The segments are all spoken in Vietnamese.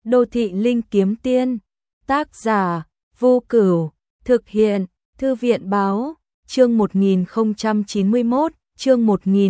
Đô thị linh kiếm tiên, tác giả, Vô Cửu, thực hiện, Thư viện báo, chương 1091, chương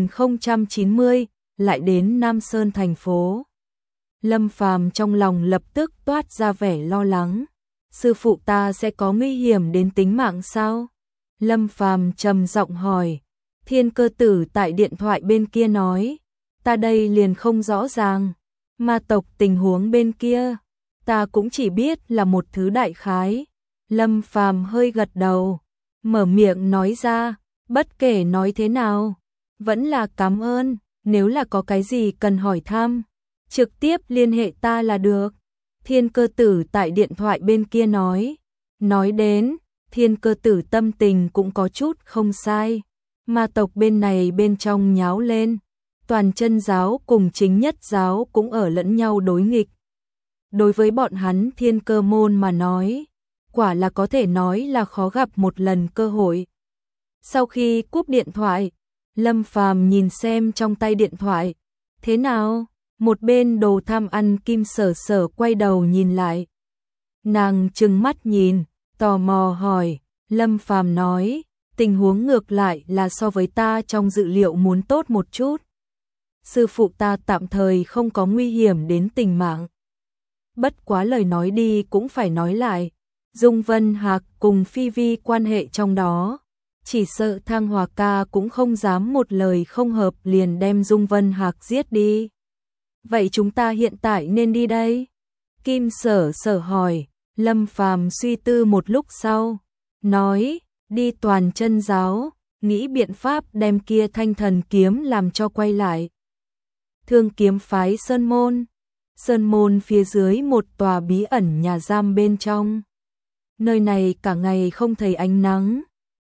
1090, lại đến Nam Sơn thành phố. Lâm Phàm trong lòng lập tức toát ra vẻ lo lắng. Sư phụ ta sẽ có nguy hiểm đến tính mạng sao? Lâm Phàm trầm giọng hỏi. Thiên Cơ Tử tại điện thoại bên kia nói, ta đây liền không rõ ràng. Ma tộc tình huống bên kia, ta cũng chỉ biết là một thứ đại khái. Lâm Phàm hơi gật đầu, mở miệng nói ra, bất kể nói thế nào, vẫn là cảm ơn, nếu là có cái gì cần hỏi thăm, trực tiếp liên hệ ta là được. Thiên Cơ Tử tại điện thoại bên kia nói đến, Thiên Cơ Tử tâm tình cũng có chút không sai. Ma tộc bên này bên trong nháo lên, toàn chân giáo cùng chính nhất giáo cũng ở lẫn nhau đối nghịch. Đối với bọn hắn Thiên Cơ môn mà nói, quả là có thể nói là khó gặp một lần cơ hội. Sau khi cúp điện thoại, Lâm Phàm nhìn xem trong tay điện thoại. Thế nào? Một bên đồ tham ăn Kim Sở Sở quay đầu nhìn lại. Nàng trừng mắt nhìn, tò mò hỏi. Lâm Phàm nói, tình huống ngược lại là so với ta trong dự liệu muốn tốt một chút. Sư phụ ta tạm thời không có nguy hiểm đến tính mạng. Bất quá lời nói đi cũng phải nói lại. Dung Vân Hạc cùng Phi Vi quan hệ trong đó, chỉ sợ Thang Hòa Ca cũng không dám một lời không hợp liền đem Dung Vân Hạc giết đi. Vậy chúng ta hiện tại nên đi đây? Kim Sở Sở hỏi. Lâm Phàm suy tư một lúc sau, nói, đi toàn chân giáo, nghĩ biện pháp đem kia thanh thần kiếm làm cho quay lại. Thương kiếm phái Sơn môn phía dưới một tòa bí ẩn nhà giam bên trong. Nơi này cả ngày không thấy ánh nắng.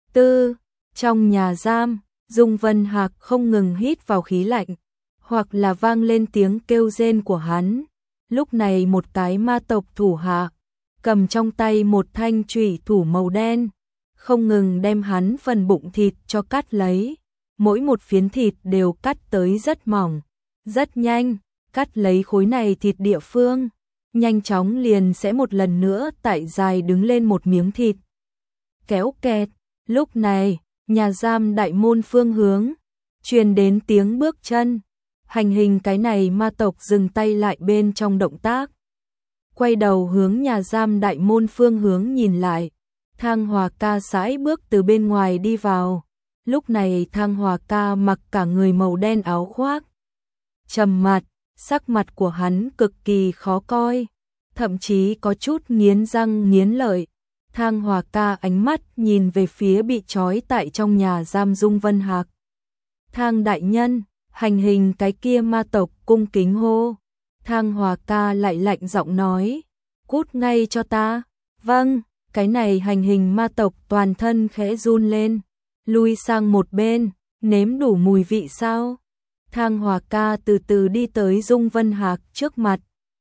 Trong nhà giam, Dung Vân Hạc không ngừng hít vào khí lạnh, hoặc là vang lên tiếng kêu rên của hắn. Lúc này một cái ma tộc thủ hạ, cầm trong tay một thanh chủy thủ màu đen, không ngừng đem hắn phần bụng thịt cho cắt lấy. Mỗi một phiến thịt đều cắt tới rất mỏng, rất nhanh, cắt lấy khối này thịt địa phương, nhanh chóng liền sẽ một lần nữa tại dài đứng lên một miếng thịt. Kéo kẹt, lúc này, nhà giam đại môn phương hướng, truyền đến tiếng bước chân. Hành hình cái này ma tộc dừng tay lại bên trong động tác. Quay đầu hướng nhà giam đại môn phương hướng nhìn lại. Thang Hòa Ca sải bước từ bên ngoài đi vào. Lúc này Thang Hòa Ca mặc cả người màu đen áo khoác. Trầm mặt, sắc mặt của hắn cực kỳ khó coi, thậm chí có chút nghiến răng nghiến lợi. Thang Hòa Ca ánh mắt nhìn về phía bị trói tại trong nhà giam Dung Vân Hạc. Thang đại nhân, hành hình cái kia ma tộc cung kính hô. Thang Hòa Ca lại lạnh giọng nói, cút ngay cho ta. Vâng, cái này hành hình ma tộc toàn thân khẽ run lên, lui sang một bên, nếm đủ mùi vị sao? Thang Hòa Ca từ từ đi tới Dung Vân Hạc trước mặt.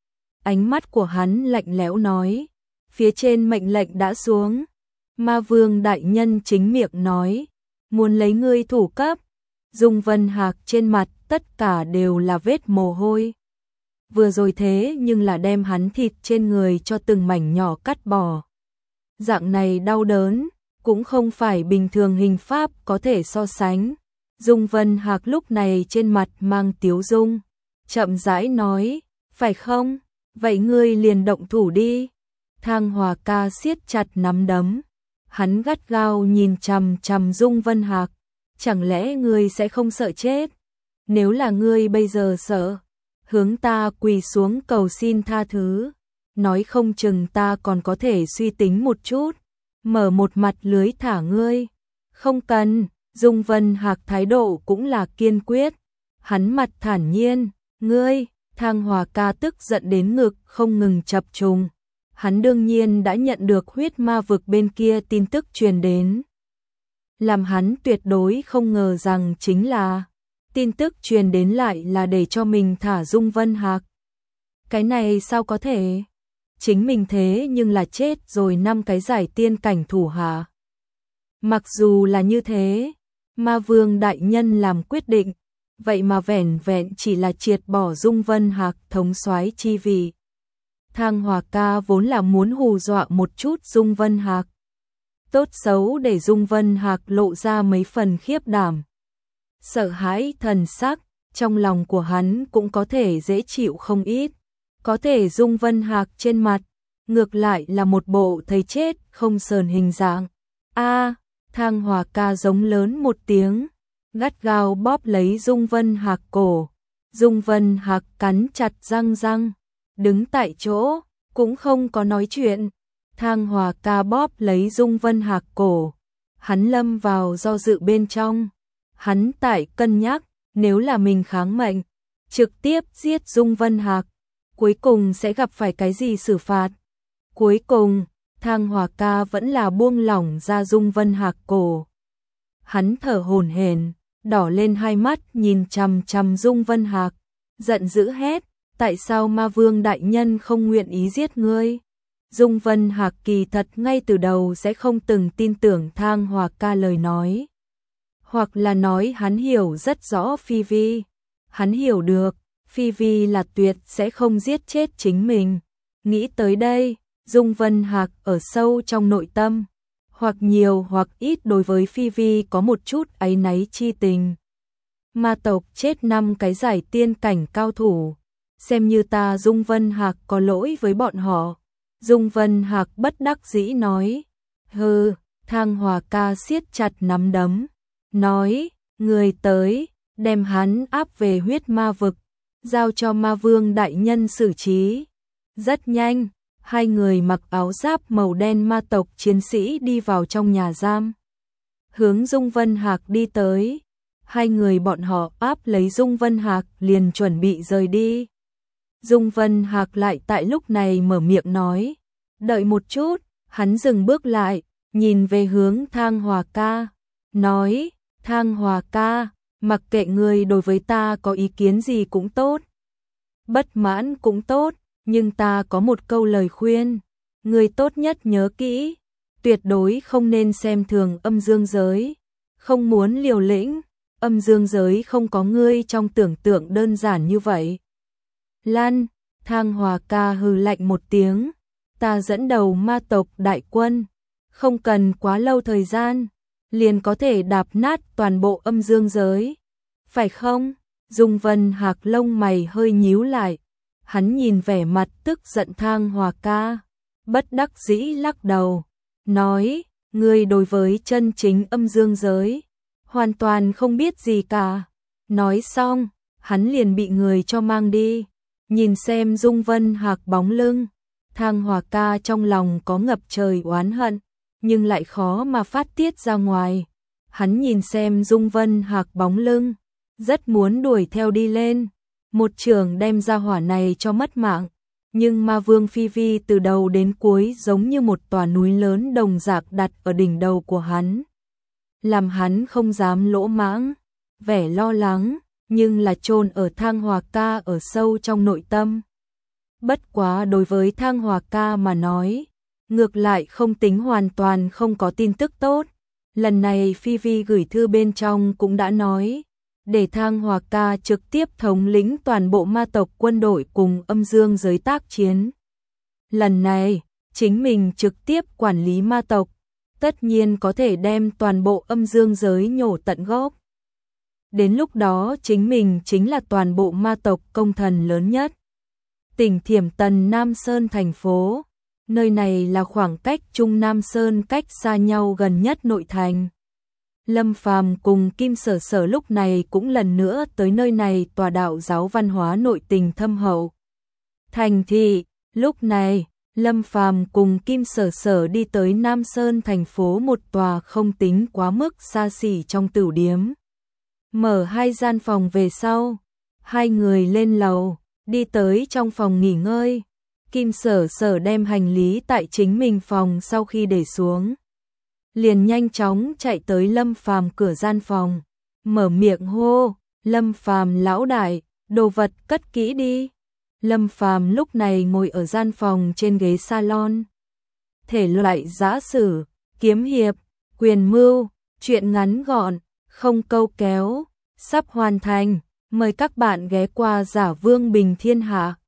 Ánh mắt của hắn lạnh lẽo nói, phía trên mệnh lệnh đã xuống. Ma Vương đại nhân chính miệng nói, muốn lấy ngươi thủ cấp. Dung Vân Hạc trên mặt tất cả đều là vết mồ hôi. Vừa rồi thế nhưng là đem hắn thịt trên người cho từng mảnh nhỏ cắt bỏ. Dạng này đau đớn, cũng không phải bình thường hình pháp có thể so sánh. Dung Vân Hạc lúc này trên mặt mang tiếu dung, chậm rãi nói, phải không? Vậy ngươi liền động thủ đi. Thang Hòa Ca siết chặt nắm đấm, hắn gắt gao nhìn chằm chằm Dung Vân Hạc. Chẳng lẽ ngươi sẽ không sợ chết? Nếu là ngươi bây giờ sợ, hướng ta quỳ xuống cầu xin tha thứ, nói không chừng ta còn có thể suy tính một chút, mở một mặt lưới thả ngươi. Không cần. Dung Vân Hạc thái độ cũng là kiên quyết, hắn mặt thản nhiên, ngươi. Thang Hòa Ca tức giận đến ngực không ngừng chập trùng. Hắn đương nhiên đã nhận được huyết ma vực bên kia tin tức truyền đến. Làm hắn tuyệt đối không ngờ rằng chính là tin tức truyền đến lại là để cho mình thả Dung Vân Hạc. Cái này sao có thể? Chính mình thế nhưng là chết rồi 5 cái giải tiên cảnh thủ hạ. Mặc dù là như thế, Ma Vương đại nhân làm quyết định, vậy mà vẻn vẹn chỉ là triệt bỏ Dung Vân Hạc thống soái chi vị. Thang Hòa ca vốn là muốn hù dọa một chút Dung Vân Hạc. Tốt xấu để Dung Vân Hạc lộ ra mấy phần khiếp đảm. Sợ hãi thần sắc, trong lòng của hắn cũng có thể dễ chịu không ít. Có thể Dung Vân Hạc trên mặt, ngược lại là một bộ thấy chết không sờn hình dạng. Thang Hòa ca giống lớn một tiếng, gắt gao bóp lấy Dung Vân Hạc cổ. Dung Vân Hạc cắn chặt răng, đứng tại chỗ, cũng không có nói chuyện. Thang Hòa ca bóp lấy Dung Vân Hạc cổ, hắn lâm vào do dự bên trong. Hắn tại cân nhắc, nếu là mình kháng mệnh, trực tiếp giết Dung Vân Hạc, cuối cùng sẽ gặp phải cái gì xử phạt. Cuối cùng, Thang Hòa ca vẫn là buông lỏng ra Dung Vân Hạc cổ. Hắn thở hổn hển, đỏ lên hai mắt nhìn chằm chằm Dung Vân Hạc, giận dữ hét, tại sao Ma Vương đại nhân không nguyện ý giết ngươi? Dung Vân Hạc kỳ thật ngay từ đầu sẽ không từng tin tưởng Thang Hòa ca lời nói. Hoặc là nói hắn hiểu rất rõ Phi Vi. Hắn hiểu được, Phi Vi là tuyệt sẽ không giết chết chính mình. Nghĩ tới đây, Dung Vân Hạc ở sâu trong nội tâm, hoặc nhiều hoặc ít đối với Phi Vi có một chút áy náy chi tình. Ma tộc chết 5 cái giải tiên cảnh cao thủ, xem như ta Dung Vân Hạc có lỗi với bọn họ. Dung Vân Hạc bất đắc dĩ nói. Hừ, Thang Hòa ca siết chặt nắm đấm, nói, người tới, đem hắn áp về huyết ma vực, giao cho Ma Vương đại nhân xử trí. Rất nhanh, hai người mặc áo giáp màu đen ma tộc chiến sĩ đi vào trong nhà giam, hướng Dung Vân Hạc đi tới. Hai người bọn họ áp lấy Dung Vân Hạc liền chuẩn bị rời đi. Dung Vân Hạc lại tại lúc này mở miệng nói, đợi một chút. Hắn dừng bước lại, nhìn về hướng Thang Hòa ca, nói, Thang Hòa ca, mặc kệ ngươi đối với ta có ý kiến gì cũng tốt, bất mãn cũng tốt, nhưng ta có một câu lời khuyên, ngươi tốt nhất nhớ kỹ, tuyệt đối không nên xem thường âm dương giới, không muốn liều lĩnh, âm dương giới không có ngươi trong tưởng tượng đơn giản như vậy. Lan, Thang Hòa ca hừ lạnh một tiếng, ta dẫn đầu ma tộc đại quân, không cần quá lâu thời gian, liền có thể đạp nát toàn bộ âm dương giới, phải không? Dung Vân Hạc lông mày hơi nhíu lại, hắn nhìn vẻ mặt tức giận Thang Hòa ca, bất đắc dĩ lắc đầu, nói, ngươi đối với chân chính âm dương giới, hoàn toàn không biết gì cả. Nói xong, hắn liền bị người cho mang đi. Nhìn xem Dung Vân Hạc bóng lưng, Thang Hòa ca trong lòng có ngập trời oán hận, nhưng lại khó mà phát tiết ra ngoài. Hắn nhìn xem Dung Vân Hạc bóng lưng, rất muốn đuổi theo đi lên, một trường đem ra hỏa này cho mất mạng. Nhưng Ma Vương Phi Vi từ đầu đến cuối giống như một tòa núi lớn đồng dạng đặt ở đỉnh đầu của hắn, làm hắn không dám lỗ mãng, vẻ lo lắng, nhưng là chôn ở Thang Hòa ca ở sâu trong nội tâm. Bất quá đối với Thang Hòa ca mà nói, ngược lại không tính hoàn toàn không có tin tức tốt. Lần này Phi Vi gửi thư bên trong cũng đã nói, để Thang Hòa ca trực tiếp thống lĩnh toàn bộ ma tộc quân đội cùng âm dương giới tác chiến. Lần này, chính mình trực tiếp quản lý ma tộc, tất nhiên có thể đem toàn bộ âm dương giới nhổ tận gốc. Đến lúc đó chính mình chính là toàn bộ ma tộc công thần lớn nhất. Tỉnh Thiểm Tần Nam Sơn thành phố, nơi này là khoảng cách Trung Nam Sơn cách xa nhau gần nhất nội thành. Lâm Phàm cùng Kim Sở Sở lúc này cũng lần nữa tới nơi này tòa đạo giáo văn hóa nội tình thâm hậu. Thành thị, lúc này, Lâm Phàm cùng Kim Sở Sở đi tới Nam Sơn thành phố một tòa không tính quá mức xa xỉ trong tửu điếm. Mở 2 gian phòng về sau, hai người lên lầu, đi tới trong phòng nghỉ ngơi. Kim Sở Sở đem hành lý tại chính mình phòng sau khi để xuống, liền nhanh chóng chạy tới Lâm Phàm cửa gian phòng, mở miệng hô, Lâm Phàm lão đại, đồ vật cất kỹ đi. Lâm Phàm lúc này ngồi ở gian phòng trên ghế salon. Thể loại giã sử, kiếm hiệp, quyền mưu, truyện ngắn gọn, không câu kéo, sắp hoàn thành. Mời các bạn ghé qua Giả Vương Bình Thiên Hạ.